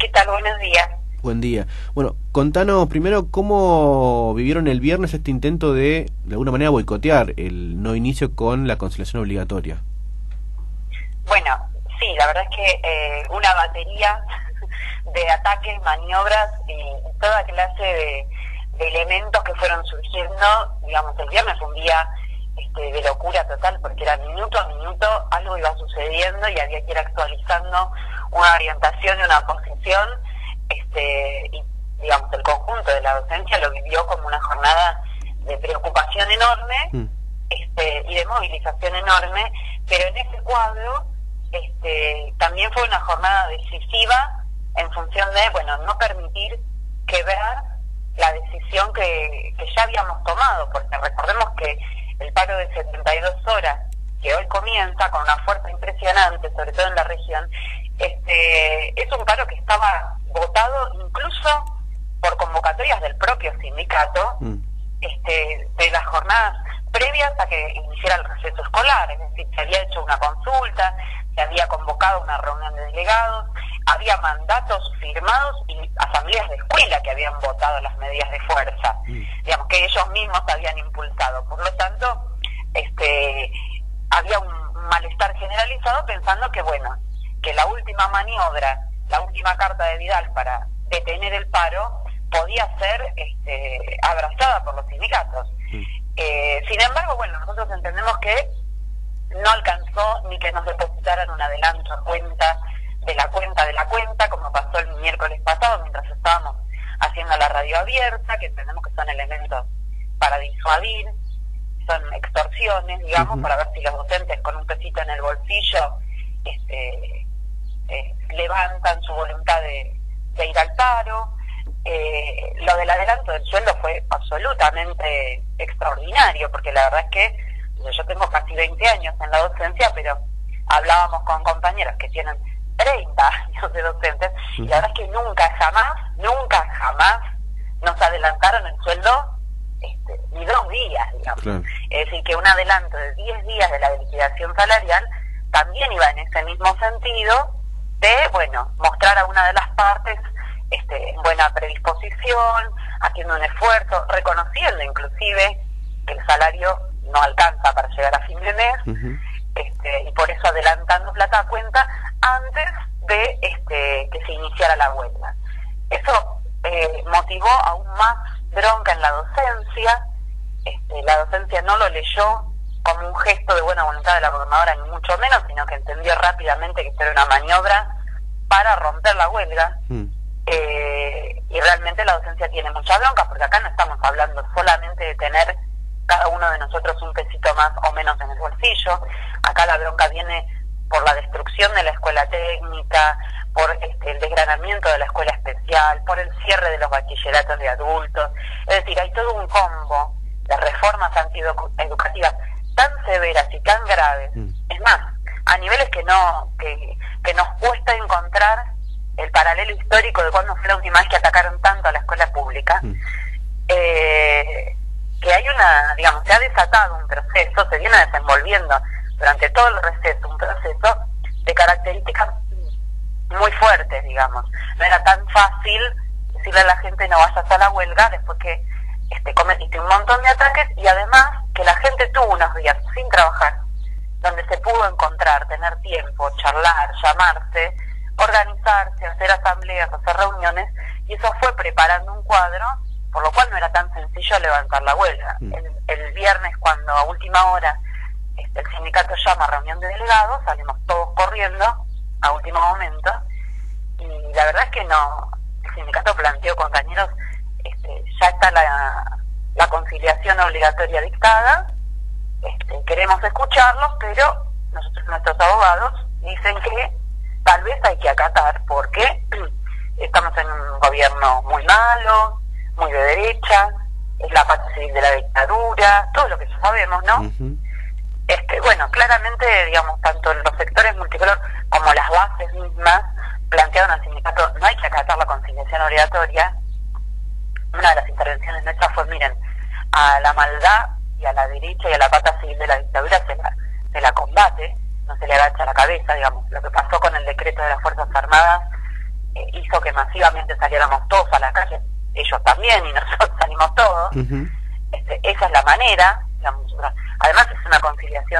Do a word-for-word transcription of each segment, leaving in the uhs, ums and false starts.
¿Qué tal? Buenos días. Buen día. Bueno, contanos primero cómo vivieron el viernes este intento de, de alguna manera, boicotear el no inicio con la conciliación obligatoria. Bueno, sí, la verdad es que eh, una batería de ataques, maniobras y toda clase de, de elementos que fueron surgiendo. Digamos, el viernes fue un día este, de locura total, porque era minuto a minuto algo iba sucediendo y había que ir actualizando una orientación y una posición. Este, y digamos, el conjunto de la docencia lo vivió como una jornada de preocupación enorme mm. este, y de movilización enorme, pero en ese cuadro este, también fue una jornada decisiva en función de, bueno, no permitir quebrar la decisión que, que ya habíamos tomado, porque recordemos que el paro de setenta y dos horas, que hoy comienza con una fuerza impresionante, sobre todo en la región, este, es un paro que estaba votado incluso por convocatorias del propio sindicato, mm. este, de las jornadas previas a que iniciara el receso escolar. Es decir, se había hecho una consulta, se había convocado una reunión de delegados, había mandatos firmados y asambleas de escuela que habían votado las medidas de fuerza, mm. digamos, que ellos mismos habían impulsado. Por lo tanto, este, había un malestar generalizado pensando que, bueno, que la última maniobra, la última carta de Vidal para detener el paro podía ser este, abrazada por los sindicatos. Sí. Eh, sin embargo, bueno, nosotros entendemos que no alcanzó ni que nos depositaran un adelanto a cuenta de la cuenta de la cuenta, como pasó el miércoles pasado mientras estábamos haciendo la radio abierta, que entendemos que son elementos para disuadir, son extorsiones, digamos, uh-huh. para ver si los docentes con un pesito en el bolsillo este Eh, levantan su voluntad de, de ir al paro. Eh, lo del adelanto del sueldo fue absolutamente extraordinario, porque la verdad es que yo tengo casi veinte años en la docencia, pero hablábamos con compañeros que tienen treinta años de docentes, uh-huh. y la verdad es que nunca, jamás, nunca, jamás nos adelantaron el sueldo este, ni dos días, digamos. Claro. Es decir, que un adelanto de diez días de la liquidación salarial también iba en ese mismo sentido, de, bueno, mostrar a una de las partes este, buena predisposición, haciendo un esfuerzo, reconociendo inclusive que el salario no alcanza para llegar a fin de mes, uh-huh. este, y por eso adelantando plata a cuenta antes de este, que se iniciara la huelga. Eso eh, motivó aún más bronca en la docencia. Este, la docencia no lo leyó como un gesto de buena voluntad de la gobernadora, ni mucho menos, sino que entendió rápidamente que esto era una maniobra para romper la huelga. Mm. Eh, y realmente la docencia tiene mucha bronca, porque acá no estamos hablando solamente de tener cada uno de nosotros un pesito más o menos en el bolsillo. Acá la bronca viene por la destrucción de la escuela técnica, por este, el desgranamiento de la escuela especial, por el cierre de los bachilleratos de adultos. Es decir, hay todo un combo de reformas antieducativas tan severas y tan graves, mm. es más, a niveles que no que, que nos cuesta encontrar el paralelo histórico de cuándo fue la última vez que atacaron tanto a la escuela pública, mm. eh, que hay una, digamos, se ha desatado un proceso, se viene desenvolviendo durante todo el receso, un proceso de características muy fuertes, digamos. No era tan fácil decirle a la gente no vayas a la huelga después que este, cometiste un montón de ataques, y además que la gente tuvo unos días sin trabajar, donde se pudo encontrar, tener tiempo, charlar, llamarse, organizarse, hacer asambleas, hacer reuniones, y eso fue preparando un cuadro, por lo cual no era tan sencillo levantar la huelga. Mm. El, el viernes, cuando a última hora este, el sindicato llama a reunión de delegados, salimos todos corriendo a último momento, y la verdad es que no, el sindicato planteó, compañeros, este, ya está la, la conciliación obligatoria dictada, este, queremos escucharlos, pero nosotros, nuestros abogados dicen que tal vez hay que acatar, porque estamos en un gobierno muy malo, muy de derecha, es la parte civil de la dictadura, todo lo que ya sabemos, ¿no? Uh-huh. Este, bueno, claramente, digamos, tanto los sectores multicolor como las bases mismas plantearon al sindicato, no hay que acatar la conciliación obligatoria. Una de las intervenciones nuestras fue, miren, a la maldad y a la derecha y a la pata civil de la dictadura se la, se la combate, no se le agacha la cabeza, digamos. Lo que pasó con el decreto de las Fuerzas Armadas eh, hizo que masivamente saliéramos todos a la calle, ellos también, y nosotros salimos todos. Uh-huh. este, esa es la manera, digamos, además es una conciliación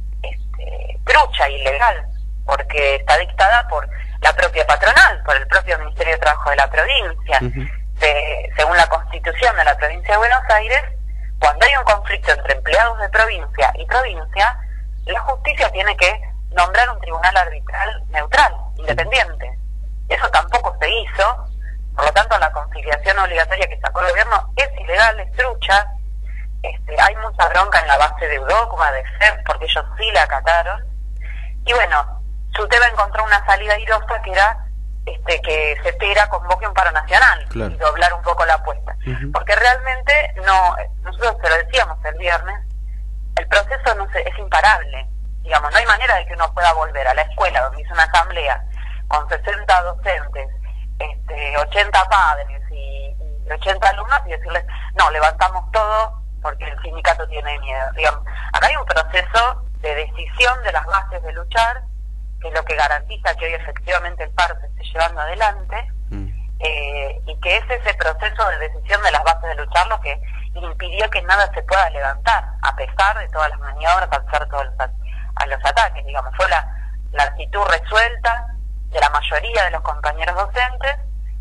este, trucha, ilegal, porque está dictada por la propia patronal, por el propio Ministerio de Trabajo de la provincia. Uh-huh. de, según la Constitución de la provincia de Buenos Aires, cuando hay un conflicto entre empleados de provincia y provincia, la justicia tiene que nombrar un tribunal arbitral neutral, independiente. Eso tampoco se hizo, por lo tanto la conciliación obligatoria que sacó el gobierno es ilegal, es trucha. Este, hay mucha bronca en la base de Udogma, de F E P, porque ellos sí la acataron. Y bueno, Suteba encontró una salida airosa que era este, que Cepera convoque un paro nacional, claro, y doblar un poco la apuesta. Uh-huh. Porque realmente, no, nosotros se lo decíamos el viernes, el proceso no se, es imparable. Digamos, no hay manera de que uno pueda volver a la escuela donde hizo una asamblea con sesenta docentes, este, ochenta padres y, y ochenta alumnos y decirles, no, levantamos todo porque el sindicato tiene miedo. Digamos, acá hay un proceso de decisión de las bases de luchar, que es lo que garantiza que hoy efectivamente el paro se esté llevando adelante, mm. eh, y que es ese proceso de decisión de las bases de luchar lo que impidió que nada se pueda levantar, a pesar de todas las maniobras, a pesar de todos los, a los ataques. Digamos, fue la, la actitud resuelta de la mayoría de los compañeros docentes,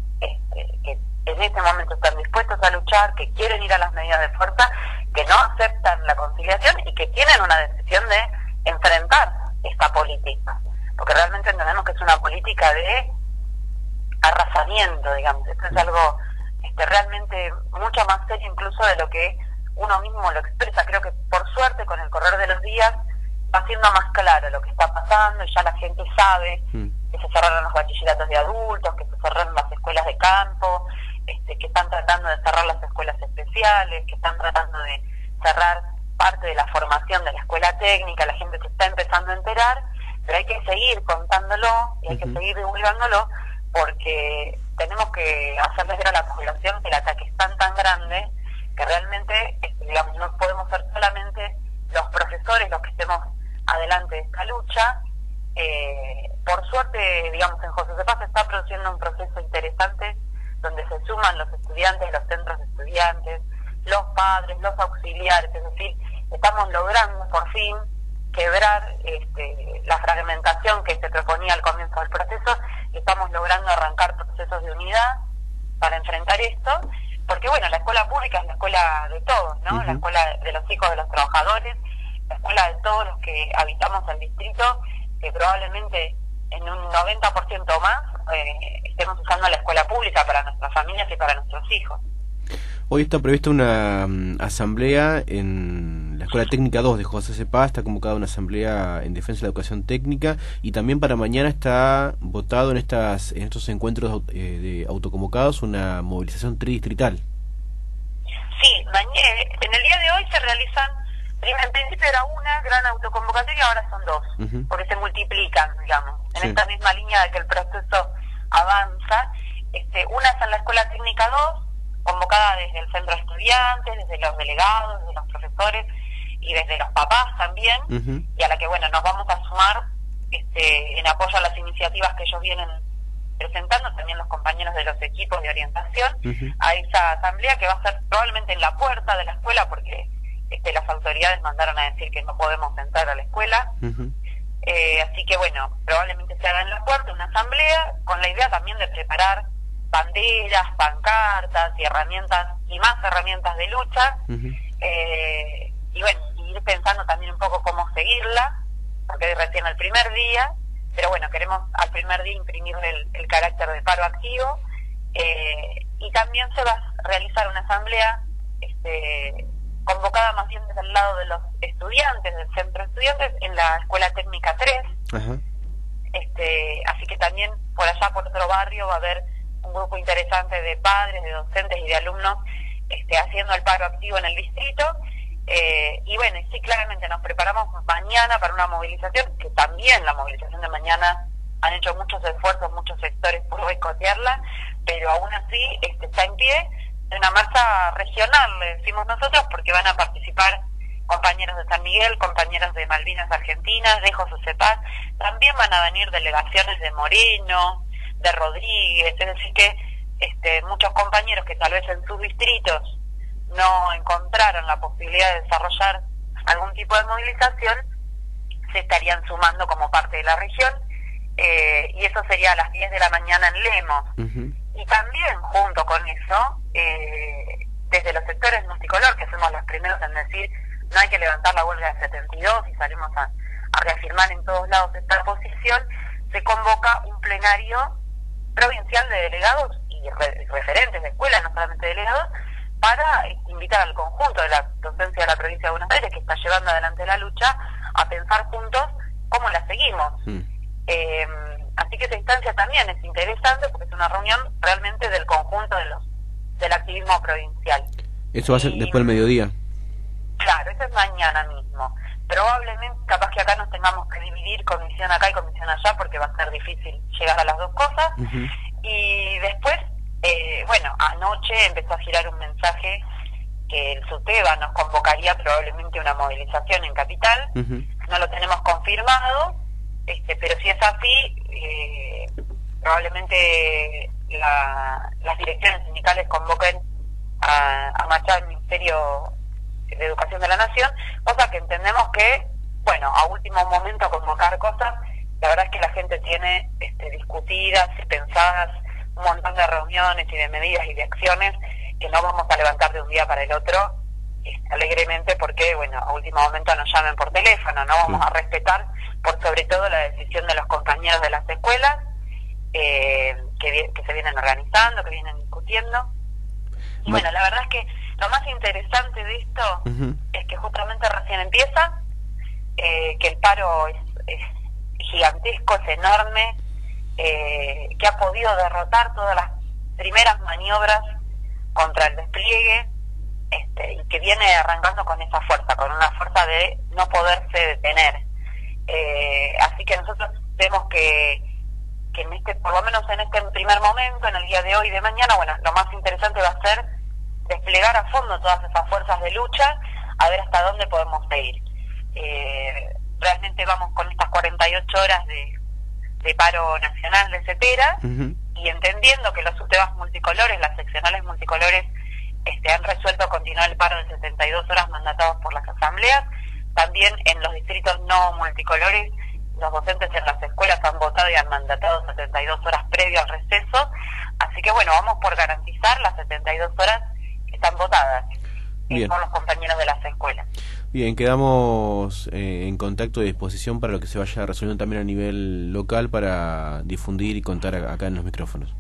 este, que en este momento están dispuestos a luchar, que quieren ir a las medidas de fuerza, que no aceptan la conciliación y que tienen una decisión de enfrentar esta política, porque realmente entendemos que es una política de arrasamiento, digamos. Esto es algo este, realmente mucho más serio incluso de lo que uno mismo lo expresa. Creo que por suerte con el correr de los días va siendo más claro lo que está pasando y ya la gente sabe mm. que se cerraron los bachilleratos de adultos, que se cerraron las escuelas de campo, este, que están tratando de cerrar las escuelas especiales, que están tratando de cerrar parte de la formación de la escuela técnica. La gente se está empezando a enterar, pero hay que seguir contándolo y hay uh-huh. que seguir divulgándolo, porque tenemos que hacerles ver a la población que el ataque es tan tan grande que realmente, este, digamos, no podemos ser solamente los profesores los que estemos adelante de esta lucha. Eh, por suerte, digamos, en José Cepaz se está produciendo un proceso interesante donde se suman los estudiantes, los centros de estudiantes, los padres, los auxiliares, es decir, estamos logrando por fin quebrar este, la fragmentación que se proponía al comienzo del proceso, y estamos logrando arrancar procesos de unidad para enfrentar esto, porque bueno, la escuela pública es la escuela de todos, ¿no? Uh-huh. La escuela de los hijos de los trabajadores, la escuela de todos los que habitamos el distrito, que probablemente en un noventa por ciento más eh, estemos usando la escuela pública para nuestras familias y para nuestros hijos. Hoy está prevista una um, asamblea en la Escuela Técnica dos de José Cepaz, está convocada una asamblea en defensa de la educación técnica, y también para mañana está votado en estas en estos encuentros eh, de autoconvocados una movilización tridistrital. Sí, mañana, en el día de hoy se realizan, en principio era una gran autoconvocatoria, ahora son dos, uh-huh. porque se multiplican, digamos, en sí. esta misma línea de que el proceso avanza. Este, una es en la Escuela Técnica dos, convocada desde el centro de estudiantes, desde los delegados, desde los profesores y desde los papás también, uh-huh. y a la que bueno nos vamos a sumar este, en apoyo a las iniciativas que ellos vienen presentando, también los compañeros de los equipos de orientación, uh-huh. a esa asamblea que va a ser probablemente en la puerta de la escuela, porque este, las autoridades mandaron a decir que no podemos entrar a la escuela, uh-huh. eh, así que bueno, probablemente se haga en la puerta una asamblea, con la idea también de preparar banderas, pancartas y herramientas, y más herramientas de lucha, uh-huh. eh, y bueno, ir pensando también un poco cómo seguirla, porque hoy recién el primer día, pero bueno, queremos al primer día imprimirle el, el carácter de paro activo, eh, y también se va a realizar una asamblea este, convocada más bien desde el lado de los estudiantes, del centro de estudiantes, en la Escuela Técnica tres, uh-huh. este, así que también por allá, por otro barrio, va a haber un grupo interesante de padres, de docentes y de alumnos este, haciendo el paro activo en el distrito, eh, y bueno, sí, claramente nos preparamos mañana para una movilización, que también la movilización de mañana han hecho muchos esfuerzos, muchos sectores por boicotearla, pero aún así este, está en pie, de una marcha regional, le decimos nosotros, porque van a participar compañeros de San Miguel, compañeros de Malvinas Argentinas, de José Cepaz, también van a venir delegaciones de Moreno, de Rodríguez, es decir que este, muchos compañeros que tal vez en sus distritos no encontraron la posibilidad de desarrollar algún tipo de movilización, se estarían sumando como parte de la región, eh, y eso sería a las diez de la mañana en Lemos. Uh-huh. Y también junto con eso, eh, desde los sectores multicolor, que somos los primeros en decir no hay que levantar la huelga de setenta y dos y salimos a, a reafirmar en todos lados esta posición, se convoca un plenario provincial de delegados y re, referentes de escuelas, no solamente delegados, para invitar al conjunto de la docencia de la provincia de Buenos Aires, que está llevando adelante la lucha, a pensar juntos cómo la seguimos. Mm. Eh, así que esta instancia también es interesante porque es una reunión realmente del conjunto de los del activismo provincial. ¿Eso va a ser y, después del mediodía? Claro, eso es mañana mismo. Probablemente, capaz que acá nos tengamos que dividir comisión acá y comisión allá porque va a ser difícil llegar a las dos cosas. Uh-huh. Y después, eh, bueno, anoche empezó a girar un mensaje que el SUTEBA nos convocaría probablemente una movilización en Capital. Uh-huh. No lo tenemos confirmado, este, pero si es así, eh, probablemente la, las direcciones sindicales convoquen a, a marchar al Ministerio de Educación de la Nación, cosa que entendemos que, bueno, a último momento convocar cosas, la verdad es que la gente tiene este, discutidas y pensadas un montón de reuniones y de medidas y de acciones que no vamos a levantar de un día para el otro este, alegremente porque, bueno, a último momento nos llamen por teléfono, no vamos a respetar por sobre todo la decisión de los compañeros de las escuelas eh, que, que se vienen organizando, que vienen discutiendo. Y bueno, la verdad es que lo más interesante de esto uh-huh. es que justamente recién empieza, eh, que el paro es, es gigantesco, es enorme, eh, que ha podido derrotar todas las primeras maniobras contra el despliegue, este, y que viene arrancando con esa fuerza, con una fuerza de no poderse detener. Eh, así que nosotros vemos que, que en este, por lo menos en este primer momento, en el día de hoy y de mañana, bueno, lo más interesante va a ser desplegar a fondo todas esas fuerzas de lucha, a ver hasta dónde podemos ir. Eh, realmente vamos con estas cuarenta y ocho horas de, de paro nacional de CETERA, uh-huh. y entendiendo que los SUTEBAs multicolores, las seccionales multicolores, este, han resuelto continuar el paro de setenta y dos horas mandatados por las asambleas. También en los distritos no multicolores, los docentes en las escuelas han votado y han mandatado setenta y dos horas previo al receso. Así que bueno, vamos por garantizar las setenta y dos horas que están votadas eh, por los compañeros de las escuelas. Bien, quedamos eh, en contacto y disposición para lo que se vaya resolviendo también a nivel local para difundir y contar acá en los micrófonos.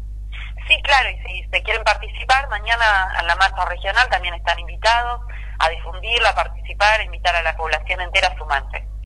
Sí, claro, y si se quieren participar, mañana en la marcha regional también están invitados a difundirla, a participar, a invitar a la población entera a sumarse.